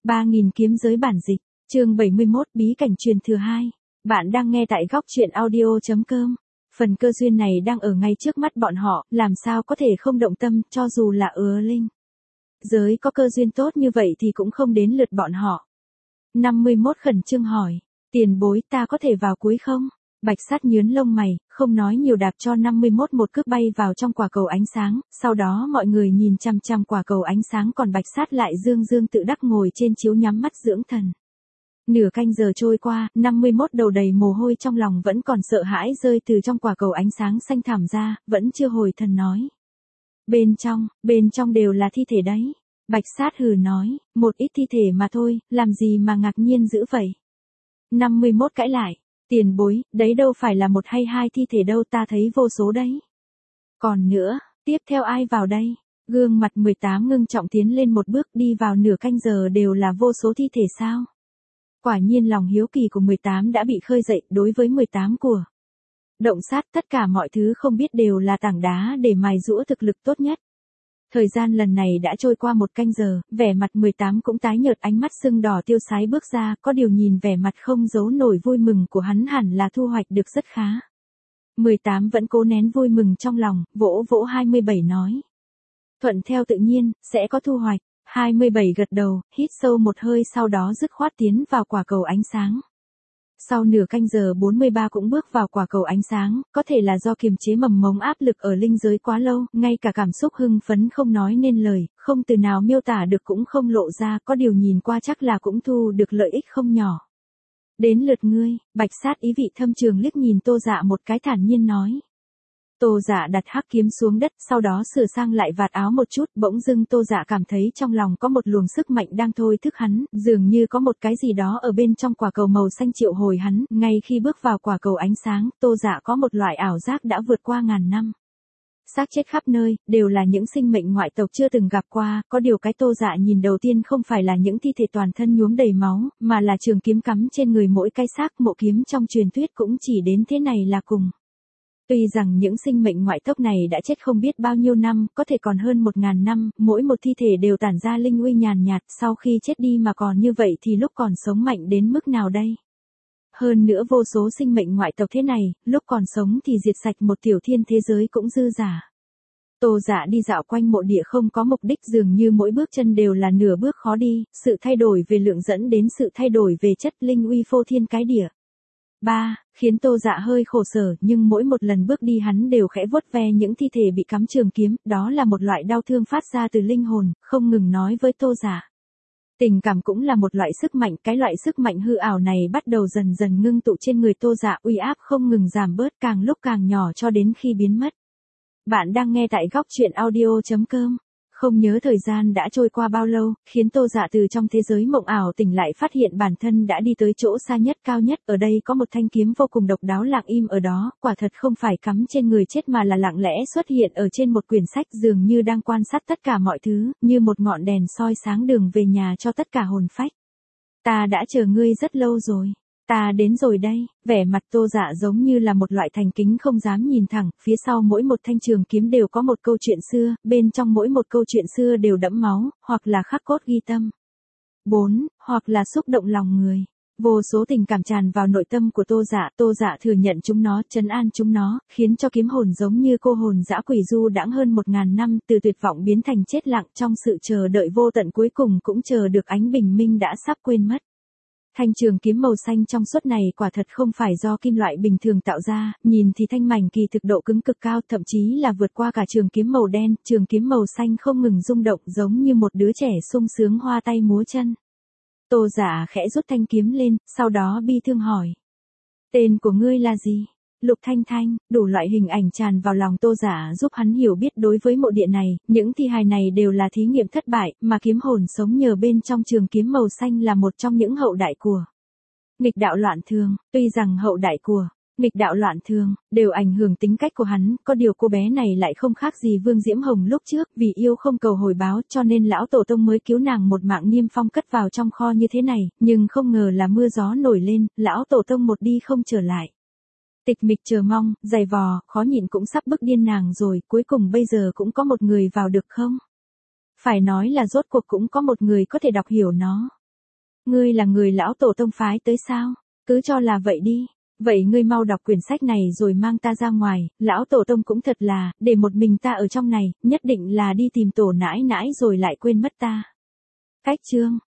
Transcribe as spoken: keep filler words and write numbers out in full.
ba nghìn kiếm giới bản dịch, chương bảy mươi mốt bí cảnh truyền thừa hai. Bạn đang nghe tại góc truyện audio.com. Phần cơ duyên này đang ở ngay trước mắt bọn họ, làm sao có thể không động tâm, cho dù là ứa linh. Giới có cơ duyên tốt như vậy thì cũng không đến lượt bọn họ. năm mươi mốt khẩn trương hỏi, tiền bối ta có thể vào cuối không? Bạch Sát nhướn lông mày, không nói nhiều đạp cho năm mươi mốt một cước bay vào trong quả cầu ánh sáng, sau đó mọi người nhìn chằm chằm quả cầu ánh sáng còn Bạch Sát lại dương dương tự đắc ngồi trên chiếu nhắm mắt dưỡng thần. Nửa canh giờ trôi qua, năm mươi mốt đầu đầy mồ hôi trong lòng vẫn còn sợ hãi rơi từ trong quả cầu ánh sáng xanh thẳm ra, vẫn chưa hồi thần nói. Bên trong, bên trong đều là thi thể đấy. Bạch Sát hừ nói, một ít thi thể mà thôi, làm gì mà ngạc nhiên dữ vậy? năm mươi mốt cãi lại. Tiền bối, đấy đâu phải là một hay hai thi thể đâu, ta thấy vô số đấy. Còn nữa, tiếp theo ai vào đây? Gương mặt mười tám ngưng trọng tiến lên một bước, đi vào nửa canh giờ đều là vô số thi thể sao? Quả nhiên lòng hiếu kỳ của mười tám đã bị khơi dậy, đối với mười tám của động sát tất cả mọi thứ không biết đều là tảng đá để mài giũa thực lực tốt nhất. Thời gian lần này đã trôi qua một canh giờ, vẻ mặt mười tám cũng tái nhợt, ánh mắt sưng đỏ tiêu sái bước ra, có điều nhìn vẻ mặt không giấu nổi vui mừng của hắn hẳn là thu hoạch được rất khá. mười tám vẫn cố nén vui mừng trong lòng, vỗ vỗ hai mươi bảy nói. Thuận theo tự nhiên, sẽ có thu hoạch. hai mươi bảy gật đầu, hít sâu một hơi sau đó dứt khoát tiến vào quả cầu ánh sáng. Sau nửa canh giờ bốn mươi ba cũng bước vào quả cầu ánh sáng, có thể là do kiềm chế mầm mống áp lực ở linh giới quá lâu, ngay cả cảm xúc hưng phấn không nói nên lời, không từ nào miêu tả được cũng không lộ ra, có điều nhìn qua chắc là cũng thu được lợi ích không nhỏ. Đến lượt ngươi, Bạch Sát ý vị thâm trường liếc nhìn Tô Dạ một cái thản nhiên nói. Tô Dạ đặt hắc kiếm xuống đất, sau đó sửa sang lại vạt áo một chút, bỗng dưng Tô Dạ cảm thấy trong lòng có một luồng sức mạnh đang thôi thúc hắn, dường như có một cái gì đó ở bên trong quả cầu màu xanh triệu hồi hắn, ngay khi bước vào quả cầu ánh sáng, Tô Dạ có một loại ảo giác đã vượt qua ngàn năm. Xác chết khắp nơi, đều là những sinh mệnh ngoại tộc chưa từng gặp qua, có điều cái Tô Dạ nhìn đầu tiên không phải là những thi thể toàn thân nhuốm đầy máu, mà là trường kiếm cắm trên người mỗi cái xác, mộ kiếm trong truyền thuyết cũng chỉ đến thế này là cùng. Tuy rằng những sinh mệnh ngoại tộc này đã chết không biết bao nhiêu năm, có thể còn hơn một ngàn năm, mỗi một thi thể đều tản ra linh uy nhàn nhạt, sau khi chết đi mà còn như vậy thì lúc còn sống mạnh đến mức nào đây? Hơn nữa vô số sinh mệnh ngoại tộc thế này, lúc còn sống thì diệt sạch một tiểu thiên thế giới cũng dư giả. Tô Dạ đi dạo quanh mộ địa không có mục đích, dường như mỗi bước chân đều là nửa bước khó đi, sự thay đổi về lượng dẫn đến sự thay đổi về chất, linh uy phô thiên cái địa. ba. Khiến Tô Dạ hơi khổ sở, nhưng mỗi một lần bước đi hắn đều khẽ vuốt ve những thi thể bị cắm trường kiếm, đó là một loại đau thương phát ra từ linh hồn, không ngừng nói với Tô Dạ. Tình cảm cũng là một loại sức mạnh, cái loại sức mạnh hư ảo này bắt đầu dần dần ngưng tụ trên người Tô Dạ, uy áp không ngừng giảm bớt, càng lúc càng nhỏ cho đến khi biến mất. Bạn đang nghe tại góc truyện audio.com. Không nhớ thời gian đã trôi qua bao lâu, khiến Tô Dạ từ trong thế giới mộng ảo tỉnh lại, phát hiện bản thân đã đi tới chỗ xa nhất cao nhất, ở đây có một thanh kiếm vô cùng độc đáo lặng im ở đó, quả thật không phải cắm trên người chết mà là lặng lẽ xuất hiện ở trên một quyển sách, dường như đang quan sát tất cả mọi thứ, như một ngọn đèn soi sáng đường về nhà cho tất cả hồn phách. Ta đã chờ ngươi rất lâu rồi. Ta đến rồi đây, vẻ mặt Tô Dạ giống như là một loại thành kính không dám nhìn thẳng, phía sau mỗi một thanh trường kiếm đều có một câu chuyện xưa, bên trong mỗi một câu chuyện xưa đều đẫm máu, hoặc là khắc cốt ghi tâm. bốn. Hoặc là xúc động lòng người. Vô số tình cảm tràn vào nội tâm của Tô Dạ, Tô Dạ thừa nhận chúng nó, trấn an chúng nó, khiến cho kiếm hồn giống như cô hồn dã quỷ du đãng hơn một ngàn năm, từ tuyệt vọng biến thành chết lặng, trong sự chờ đợi vô tận cuối cùng cũng chờ được ánh bình minh đã sắp quên mất. Thanh trường kiếm màu xanh trong suốt này quả thật không phải do kim loại bình thường tạo ra, nhìn thì thanh mảnh kỳ thực độ cứng cực cao, thậm chí là vượt qua cả trường kiếm màu đen, trường kiếm màu xanh không ngừng rung động giống như một đứa trẻ sung sướng hoa tay múa chân. Tô Dạ khẽ rút thanh kiếm lên, sau đó bi thương hỏi. Tên của ngươi là gì? Lục Thanh Thanh, đủ loại hình ảnh tràn vào lòng Tô Dạ giúp hắn hiểu biết đối với mộ địa này, những thi hài này đều là thí nghiệm thất bại, mà kiếm hồn sống nhờ bên trong trường kiếm màu xanh là một trong những hậu đại của nghịch đạo loạn thường, tuy rằng hậu đại của nghịch đạo loạn thường đều ảnh hưởng tính cách của hắn, có điều cô bé này lại không khác gì Vương Diễm Hồng lúc trước, vì yêu không cầu hồi báo cho nên lão tổ tông mới cứu nàng một mạng niêm phong cất vào trong kho như thế này, nhưng không ngờ là mưa gió nổi lên, lão tổ tông một đi không trở lại. Tịch mịch chờ mong, dày vò, khó nhịn cũng sắp bức điên nàng rồi, cuối cùng bây giờ cũng có một người vào được không? Phải nói là rốt cuộc cũng có một người có thể đọc hiểu nó. Ngươi là người lão tổ tông phái tới sao? Cứ cho là vậy đi. Vậy ngươi mau đọc quyển sách này rồi mang ta ra ngoài, lão tổ tông cũng thật là, để một mình ta ở trong này, nhất định là đi tìm tổ nãi nãi rồi lại quên mất ta. Cách chương